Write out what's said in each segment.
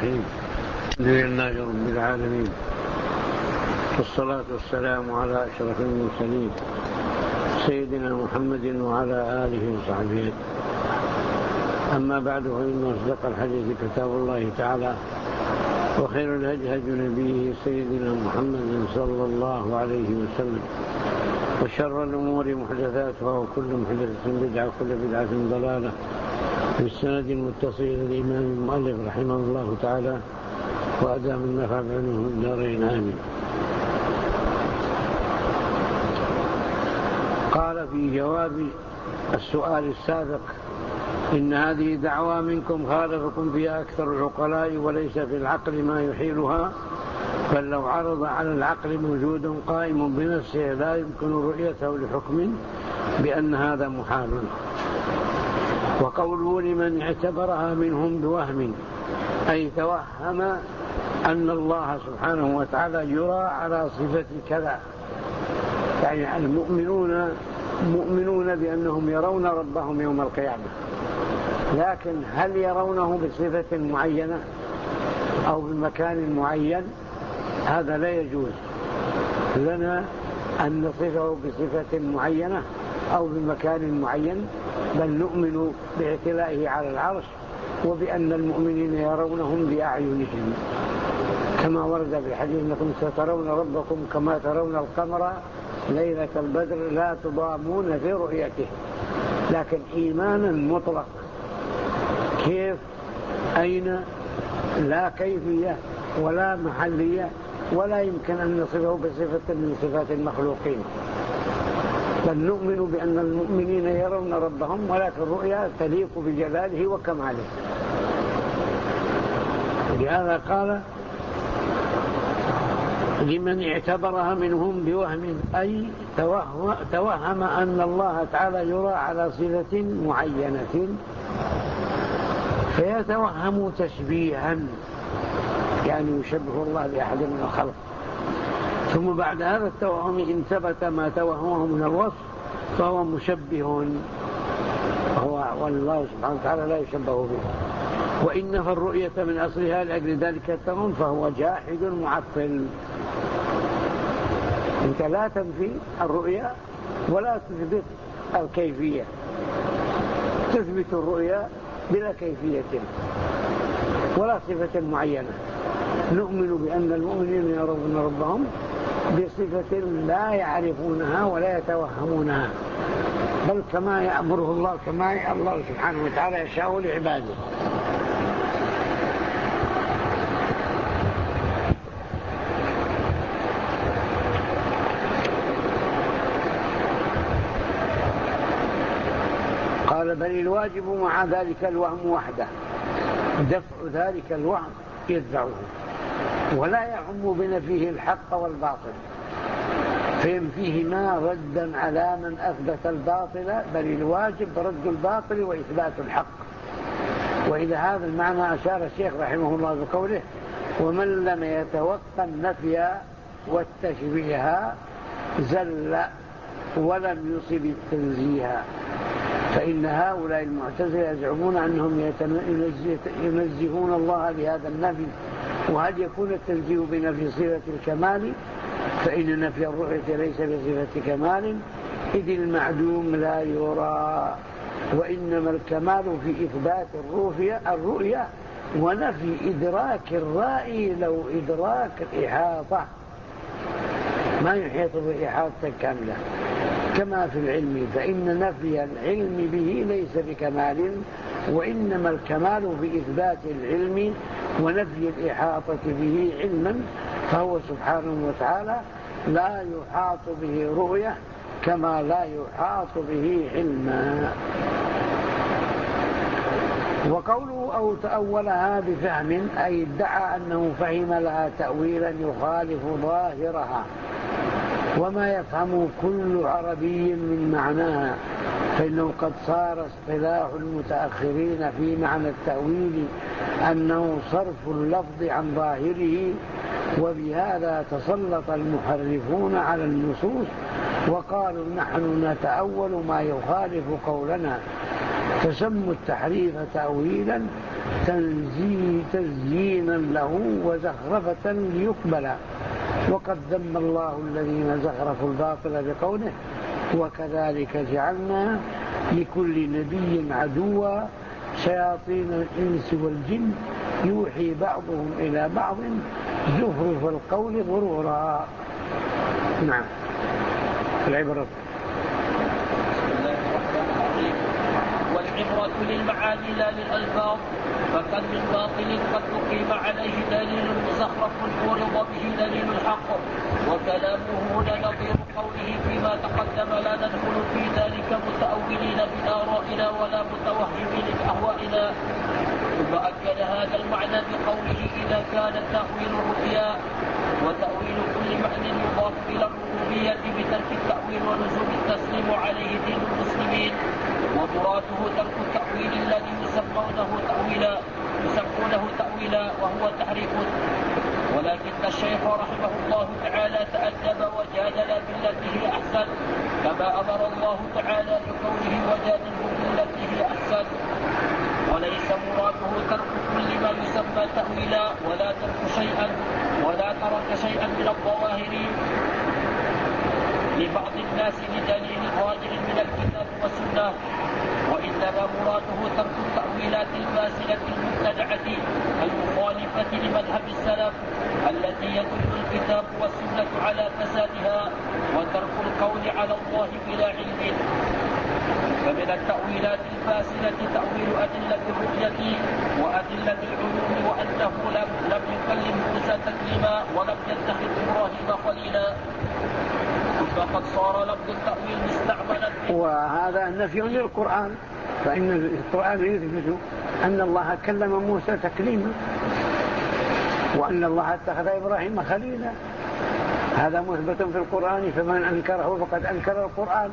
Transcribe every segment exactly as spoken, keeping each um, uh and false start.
الرحيم. الحمد لله رب العالمين، والصلاة والسلام على أشرف المرسلين سيدنا محمد وعلى آله وصحبه. أما بعد، فإن أصدق الحديث كتاب الله تعالى، وخير الهدي هدي نبيه سيدنا محمد صلى الله عليه وسلم، وشر الأمور محدثاتها، وكل محدثة بدعة، وكل بدعة ضلالة. بالسند المتصل الإمام المؤلف رحمه الله تعالى، وأدام النفع بعلمه الدارين آمين. قال في جواب السؤال السابق: إن هذه دعوى منكم خالفكم فيها أكثر العقلاء، وليس في العقل ما يحيلها، بل لو عرض على العقل موجود قائم بنفسه لا يمكن رؤيته لحكم بأن هذا محال. وقوله لمن اعتبرها منهم بوهم، أي توهم أن الله سبحانه وتعالى يرى على صفة كذا، يعني المؤمنون مؤمنون بأنهم يرون ربهم يوم القيامة، لكن هل يرونه بصفة معينة أو بمكان معين؟ هذا لا يجوز لنا أن نصفه بصفة معينة أو بمكان معين، بل نؤمن باعتلائه على العرش، وبأن المؤمنين يرونهم بأعينهم، كما ورد في الحديث: أنكم سترون ربكم كما ترون القمر ليلة البدر لا تضامون في رؤيته. لكن إيمانا مطلق، كيف، أين، لا كيفية ولا محلية، ولا يمكن أن نصفه بصفة من صفات المخلوقين، بل نؤمن بأن المؤمنين يرون ربهم، ولكن الرؤيا تليق بجلاله وكماله. لهذا قال: لمن اعتبرها منهم بوهم، أي توهم أن الله تعالى يرى على صفة معينة، فيتوهم تشبيها، يعني يشبه الله بأحد من الخلق. ثم بعد هذا التوهم إن ثبت ما توهمه من الوصف فهو مشبه، هو والله سبحانه وتعالى لا يشبه به. وإن نفى الرؤية من أصلها لأجل ذلك التوهم فهو جاحد معطل. أنت لا تنفي الرؤية ولا تثبت الكيفية، تثبت الرؤية بلا كيفية ولا صفة معينة. نؤمن بأن المؤمنين يرون ربهم بصفة لا يعرفونها ولا يتوهمونها، بل كما يأمره الله، كما الله سبحانه وتعالى يشاء لعباده. قال: بل الواجب مع ذلك الوهم وحده، دفع ذلك الوهم يدفعه، ولا يعم بنفيه الحق والباطل، فينفيهما ردا على من أثبت الباطل، بل الواجب رد الباطل وإثبات الحق. وإلى هذا المعنى أشار الشيخ رحمه الله بقوله: ومن لم يتوقع النفي والتشبيه زل ولم يصب التنزيه. فإن هؤلاء المعتزلة يزعمون أنهم ينزهون الله بهذا النفي، وهل يكون التنزيه بنفي صفة الكمال؟ فإن نفي الرؤية ليس بصفة كمال، إذ المعدوم لا يرى، وإنما الكمال في إثبات الرؤية ونفي إدراك الرائي لو إدراك الإحاطة، ما يحيط بإحاطة كاملة. كما في العلم، فإن نفي العلم به ليس بكمال، وإنما الكمال في إثبات العلم ونفي الإحاطة به علما، فهو سبحانه وتعالى لا يحاط به رؤية كما لا يحاط به علما. وقوله أو تأولها بفهم، أي ادعى أنه فهم لها تأويلا يخالف ظاهرها، وما يفهم كل عربي من معناها، فإنه قد صار اصطلاح المتأخرين في معنى التأويل أنه صرف اللفظ عن ظاهره، وبهذا تسلط المحرفون على النصوص وقالوا: نحن نتأول ما يخالف قولنا، فسموا التحريف تأويلا تزيينا له وزخرفة ليقبل، وقد ذم الله الذين زخرفوا الباطل بقوله وكذلك جعلنا لكل نبي عدوا شياطين الإنس والجن يوحي بعضهم إلى بعض زخرف القول غرورا. نعم. العبرة والعبرة للمعاني لا للألفاظ، فكم من باطل قد أقيم عليه دليل مزخرف عورض به دليل الحق، وكلامه هنا نظير قوله فيما تقدم لا ندخل في ذلك متأولين بآرائنا ولا متوهمين بأهوائنا. ثم أكد هذا المعنى بقوله إذا كان تأويل الرؤيا وتأويل كل معنى يضاف إلى الربوبية بترك التأويل ولزوم التسليم عليه دين المسلمين، ومراده ترك التأويل الذي يسمونه تأويلا يسمونه تأويلا وهو تحريف. ولكن الشيخ رحمه الله تعالى تأدب وجادل بالتي هي أحسن، كما أمر الله تعالى بقوله وجادلهم بالتي هي أحسن، وليس مراده ترك كل ما يسمى تأويلا ولا ترك شيئا ولا ترك شيئا من الظواهر لبعض الناس بدليل راجع من الكتاب والسنة، وإنما مراده ترك التأويلات الفاسدة المبتدعة المخالفة لمذهب السلف التي يدل الكتاب والسنة على فسادها، وترك القول على الله بلا علم. فمن التأويلات الفاسدة تأويل أدلة الرؤية وأدلة العلوم، وأنه لم, لم يكلم موسى تكليما ولم يتخذ إبراهيم خليلا، فقد صار لفظ التأويل مستعملا. وهذا نفي للقرآن، فإن القرآن يثبت أن الله كلم موسى تكليما وأن الله اتخذ إبراهيم خليلا، هذا مثبت في القرآن، فمن أنكره فقد أنكر القرآن.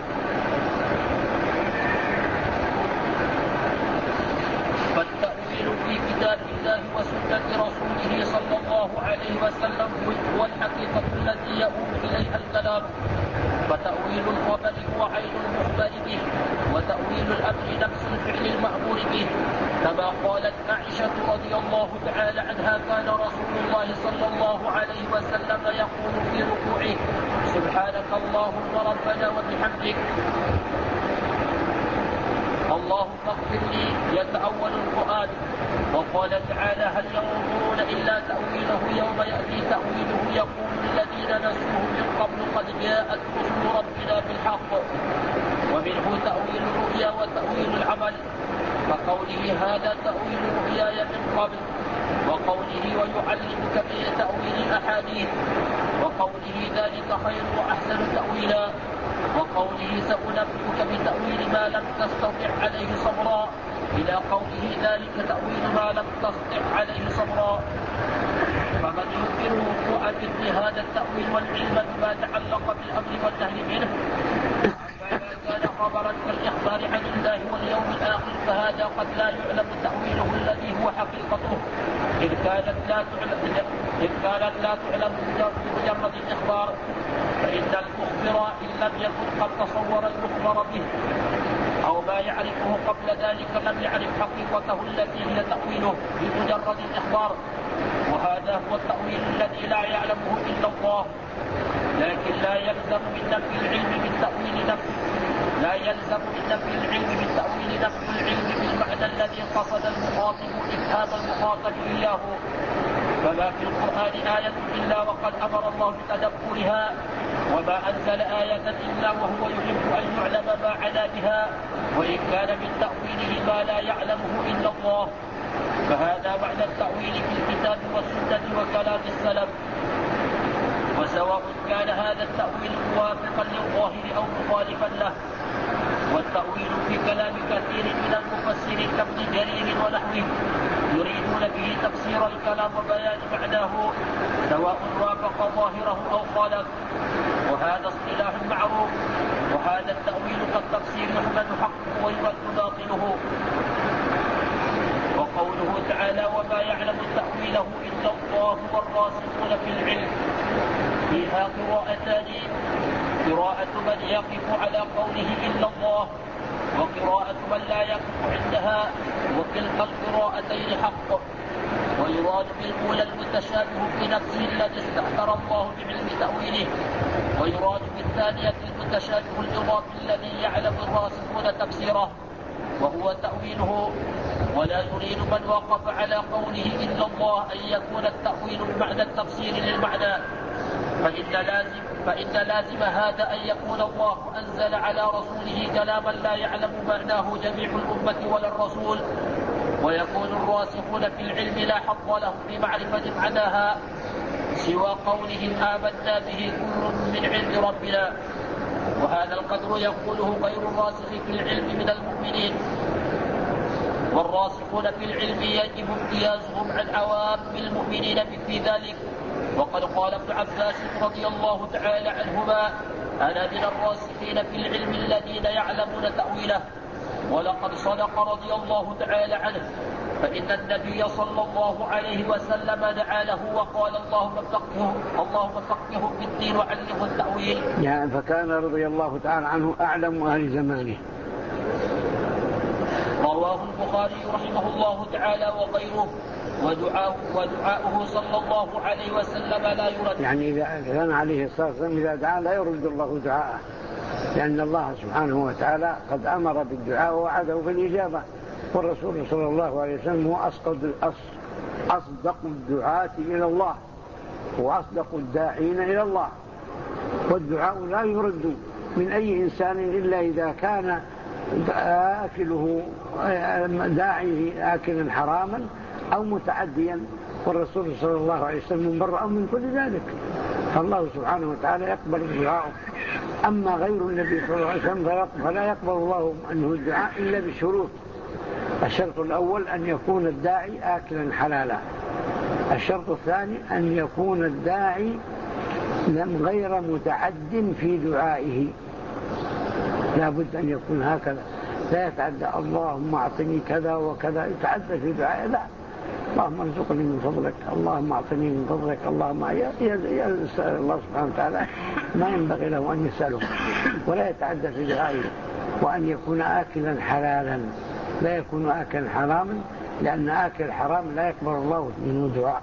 فالتأويل في كتاب الله وسنة رسوله صلى الله عليه وسلم هو الحقيقة التي يؤول إليها الكلام، فتأويل الخبر هو عين المخبر به، وتأويل الأمر نفس الفعل المأمور به، كما قالت عائشة رضي الله تعالى عنها كان رسول الله صلى الله عليه وسلم يقول في ركوعه سبحانك اللهم ربنا وبحمدك اللهم اغفر لي، يتأول القرآن. وقال تعالى هل ينظرون إلا تأويله يوم يأتي تأويله يقول الذين نسوه من قبل قد جاءت رسل ربنا بالحق. ومنه تأويل الرؤيا وتأويل العمل، فقوله هذا تأويل رؤياي من قبل، وقوله ويعلمك من تأويل الأحاديث، وقوله ذلك خير وأحسن تأويلا، وقوله سأنبئك بتأويل ما لم تستطع عليه صبرا، إلى قوله ذلك تأويل ما لم تستطع عليه صبرا. فمن يمكنه وقوع مثل هذا التأويل والعلم بما تعلق بالأمر والنهي منه فما كان خبرا كالإخبار عن الله واليوم الآخر، فهذا قد لا يعلم تأويله الذي هو حقيقته، إن كانت لا تعلم إن كانت لا تعلم بمجرد الإخبار، فإن المخبر إن لم يكن قد تصور المخبر به أو ما يعرفه قبل ذلك لم يعرف حقيقته التي هي تأويله بمجرد الإخبار، وهذا هو التأويل الذي لا يعلمه إلا الله. لكن لا يلزم من نفي العلم بالتأويل نفسه لا يلزم من نفي العلم بالتأويل نفي العلم بالمعنى الذي قصد المخاطب إفهام المخاطب إياه. فما في القرآن آية إلا وقد أمر الله بتدبرها، وما أنزل آية إلا وهو يحب أن يعلم ما عنا بها، وإن كان من تأويله ما لا يعلمه إلا الله. فهذا معنى التأويل في الكتاب والسنة وكلام السلف، وسواء كان هذا التأويل موافقا للظاهر أو مخالفا له. والتأويل في كلام كثير من المفسرين كابن جرير ونحوه يريدون به تفسير الكلام وبيان معناه سواء وافق ظاهره أو خالف، وهذا اصطلاح معروف. وهذا التأويل كالتفسير يحمد حقه ويرد باطله. وقوله تعالى وما يعلم تأويله إلا الله والراسخون في العلم، فيها قراءتان: قراءة من يقف على قوله إلا الله، وقراءة من لا يقف عندها، وكلتا القراءتين حق. ويراد بالأولى المتشابه في نفسه الذي استأثر الله بعلم تأويله، ويراد بالثانية المتشابه الإضافي الذي يعلم الراسخون تفسيره وهو تأويله. ولا يريد من وقف على قوله إلا الله أن يكون التأويل بمعنى التفسير للمعنى، فإن لازم, فإن لازم هذا أن يكون الله أنزل على رسوله كلاما لا يعلم معناه جميع الأمة ولا الرسول، ويكون الراسخون في العلم لا حظ لهم في معرفة معناها سوى قولهم آمنا به كل من عند ربنا. وهذا القدر يقوله غير الراسخ في العلم من المؤمنين. والراسخون في العلم يجب امتيازهم عن عوام المؤمنين في ذلك. وقد قال ابن عباس رضي الله تعالى عنهما: أنا من الراسخين في العلم الذين يعلمون تأويله. ولقد صدق رضي الله تعالى عنه، فإن النبي صلى الله عليه وسلم دعا له وقال: اللهم فقهه اللهم فقهه في الدين وعلمه التأويل. يعني فكان رضي الله تعالى عنه أعلم أهل زمانه. رواه البخاري رحمه الله تعالى وغيره. ودعاؤه, ودعاؤه صلى الله عليه وسلم لا يرد. يعني إذا كان عليه الصلاة والسلام إذا دعا لا يرد الله دعاءه، لأن الله سبحانه وتعالى قد أمر بالدعاء ووعده بالإجابة. والرسول صلى الله عليه وسلم هو أصدق الدعاة إلى الله وأصدق الداعين إلى الله. والدعاء لا يرد من أي إنسان إلا إذا كان آكله داعيه آكلا حراما أو متعديا، والرسول صلى الله عليه وسلم برأ من كل ذلك، فالله سبحانه وتعالى يقبل دعاءه. أما غير النبي صلى الله عليه وسلم فلا يقبل الله عنه الدعاء إلا بشروط. الشرط الأول أن يكون الداعي آكلا حلالا. الشرط الثاني أن يكون الداعي لم غير متعد في دعائه، لا بد أن يكون هكذا، لا يتعدى اللهم أعطني كذا وكذا يتعدى في دعائه، لا، اللهم ارزقني من فضلك، اللهم أعطني من فضلك، اللهم يسأل الله سبحانه وتعالى ما ينبغي له أن يسأله، ولا يتعدى في دعائه. وأن يكون آكلا حلالا، لا يكون آكلا حراما، لأن آكل حرام لا يقبل الله منه دعاء.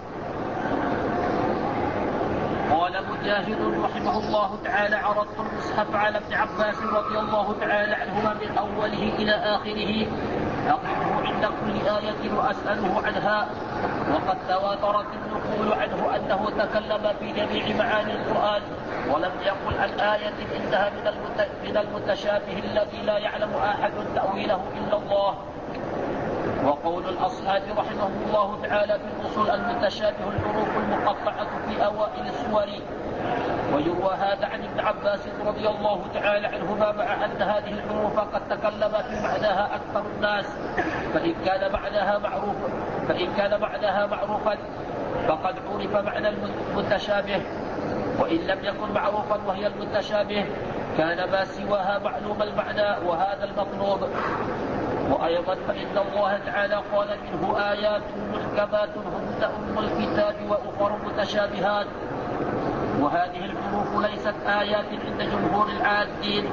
قال مجاهد رحمه الله تعالى: عرضت المصحف على ابن عباس رضي الله تعالى عنهما من أوله إلى آخره أقفه عند كل آية وأسأله عنها. وقد تواترت النقول عنه أنه تكلم في جميع معاني القرآن، ولم يقل عن آية إنها من المتشابه الذي لا يعلم أحد تأويله إلا الله. وقول الأصحاب رحمه الله تعالى في الأصول: المتشابه الحروف المقطعة في أوائل السور. ويروى هذا عن ابن عباس رضي الله تعالى عنهما، مع أن هذه الحروف قد تكلم في معناها أكثر الناس، فإن كان معناها معروفا فإن كان معناها معروفا فقد عرف معنى المتشابه، وإن لم يكن معروفا وهي المتشابه كان ما سواها معلوم المعنى، وهذا المطلوب. وأيضا فإن الله تعالى قال: منه آيات محكمات هن أم الكتاب وأخر متشابهات. وهذه الحروف ليست آيات عند جمهور العادين.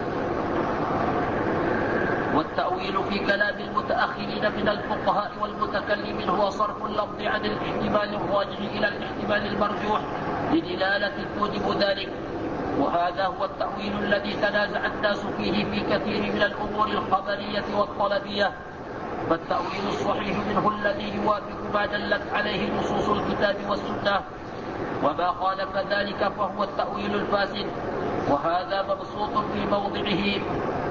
والتأويل في كلام المتأخرين من الفقهاء والمتكلمين هو صرف اللفظ عن الاحتمال الراجح إلى الاحتمال المرجوح لدلالة توجب ذلك. وهذا هو التأويل الذي تنازع الناس فيه في كثير من الأمور الخبرية والطلبية. فالتأويل الصحيح منه الذي يوافق ما دلت عليه نصوص الكتاب والسنة، وما خالف ذلك فهو التأويل الفاسد، وهذا مبسوط في موضعه.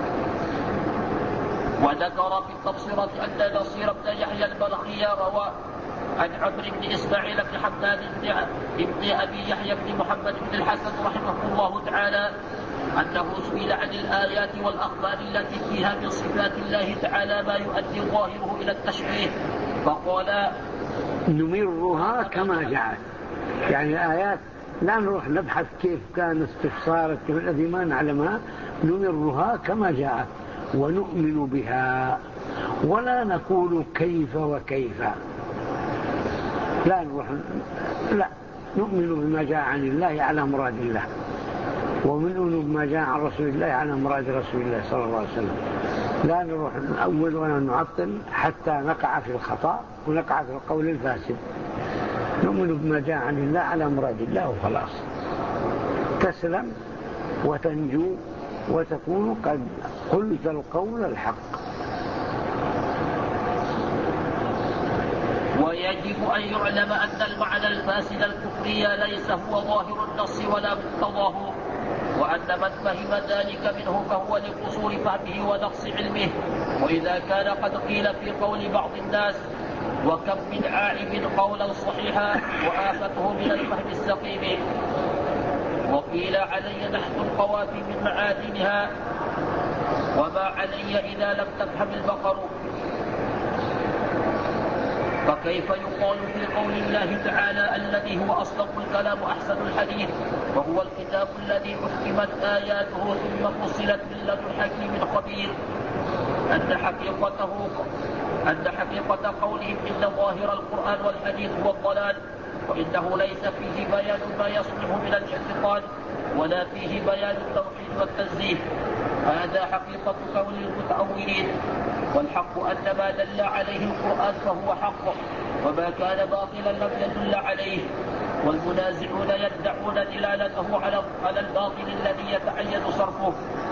وذكر في التبصرة أن نصير بن يحيى البلخي روى عن عمرو بن إسماعيل بن حماد بن أبي يحيى بن محمد بن الحسن رحمه الله تعالى أنه سئل عن الآيات والأخبار التي فيها من صفات الله تعالى ما يؤدي ظاهره إلى التشبيه، فقال: نمرها كما جاءت. يعني الآيات لا نروح نبحث كيف كان استفسارت الذي ما نعلمها، نمرها كما جاءت ونؤمن بها، ولا نقول كيف وكيف، لا نروح لا نؤمن بما جاء عن الله على مراد الله، ونؤمن بما جاء عن رسول الله على مراد رسول الله صلى الله عليه وسلم. لا نروح نأول ولا نعطل حتى نقع في الخطأ ونقع في القول الفاسد. نؤمن بما جاء عن الله على مراد الله وخلاص، تسلم وتنجو وتكون قد قلت القول الحق. ويجب أن يعلم أن المعنى الفاسد الكفري ليس هو ظاهر النص ولا مقتضاه، وأن من فهم ذلك منه فهو لقصور فهمه ونقص علمه. وإذا كان قد قيل في قول بعض الناس وكم من عائب قولا صحيحا وآفته من الفهم السقيم، وقيل علي نحت القوافي من معادنها وما علي إذا لم تفهم البقر، فكيف يقال في قول الله تعالى الذي هو أصدق الكلام أحسن الحديث وهو الكتاب الذي حكمت آياته ثم فصلت من لدن حكيم خبير أن حقيقته أن حقيقة قولهم إن ظاهر القرآن والحديث هو الضلال، وإنه ليس فيه بيان ما يصلح من الاعتقاد ولا فيه بيان التوحيد والتنزيه. هذا حقيقة قول المتأولين، والحق أن ما دل عليه القرآن فهو حق، وما كان باطلا لم يدل عليه. والمنازعون يدعون دلالته على الباطل الذي يتعين صرفه،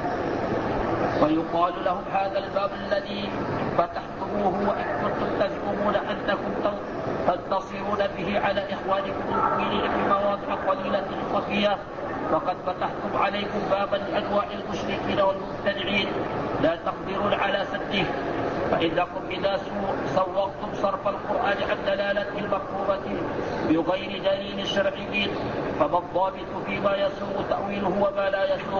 ويقال لهم هذا الباب الذي فتحتموه وإن كنتم تزعمون أنكم تنتصرون به على إخوانكم المؤمنين في مواضع قليلة خفية، فقد فتحتم عليكم بابا لأنواع المشركين والمبتدعين لا تقدرون على سده. فإنكم إذا صوغتم صرف القرآن عن دلالته المفهومة بغير دليل شرعي فما الضابط فيما يسوغ تأويله وما لا يسوغ؟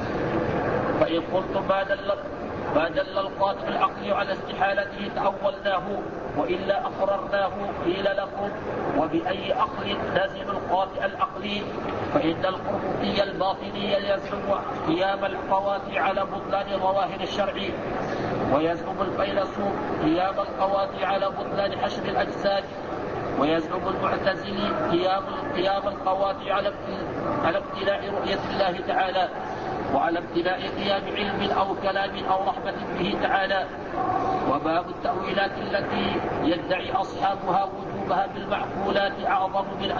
فإن قلتم ما دل ما دل القاطع العقلي على استحالته تأولناه وإلا أقررناه، قيل لكم وبأي عقل نزل القاطع العقلي؟ فإن القرطبي الباطني يزعم قيام القواطع على بطلان ظواهر الشرع، ويزعم الفيلسوف قيام القواطع على بطلان حشر الأجساد، ويزعم المعتزلي قيام قيام القواطع على على ابتلاء رؤية الله تعالى وعلى ابتلاء قيام علم أو كلام أو رحمة به تعالى. وباب التأويلات التي يدعي أصحابها وجوبها بالمعقولات أعظم من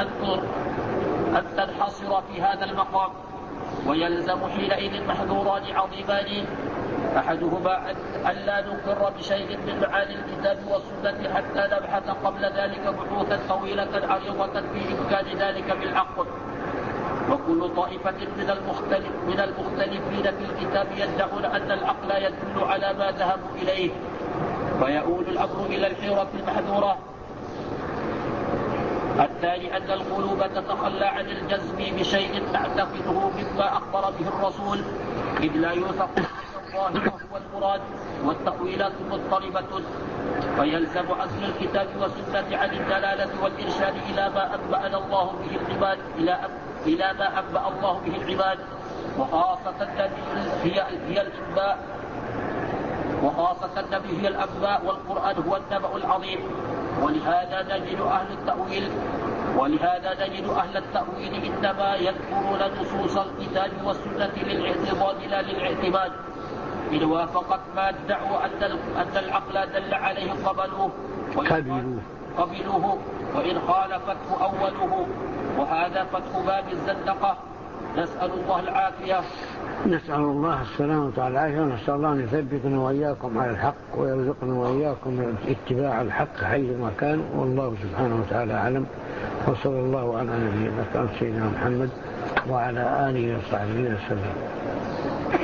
أن تنحصر في هذا المقام، ويلزم حينئذ محذوران عظيمان، أحدهما أن لا نقر بشيء من معاني الكتاب والسنة حتى نبحث قبل ذلك بحوثا طويلة عريضة في إمكان ذلك بالعقل. وكل طائفة من المختلف من المختلفين في الكتاب يدعون أن العقل يدل على ما ذهبوا إليه، فيؤول الأمر إلى الحيرة المحذورة. الثاني أن القلوب تتخلى عن الجزم بشيء تعتقده مما أخبر به الرسول، إذ لا يوثق الظاهر هو المراد، والتأويلات مضطربة، فيلزم عزل الكتاب والسنة عن الدلالة والإرشاد إلى ما أنبأنا الله به العباد إلى إلى ما أنبأ الله به العباد، وخاصة النبي هي هي الإنباء وخاصة النبي هي الأنباء والقرآن هو النبأ العظيم. ولهذا نجد أهل التأويل ولهذا نجد أهل التأويل إنما يذكرون نصوص الكتاب والسنة للاعتضاد لا للاعتماد. إن وافقت ما ادعوا أن العقل دل عليه قبلوه قبلوه وإن خالفته أولوه، وهذا فتح باب الزندقة. نسأل الله العافية. نسأل الله السلامة والعافية، ونسأل الله أن يثبتنا وإياكم على الحق ويرزقنا وإياكم اتباع الحق حيثما كان، والله سبحانه وتعالى أعلم. وصلى الله على نبينا سيدنا محمد وعلى آله وصحبه وسلم.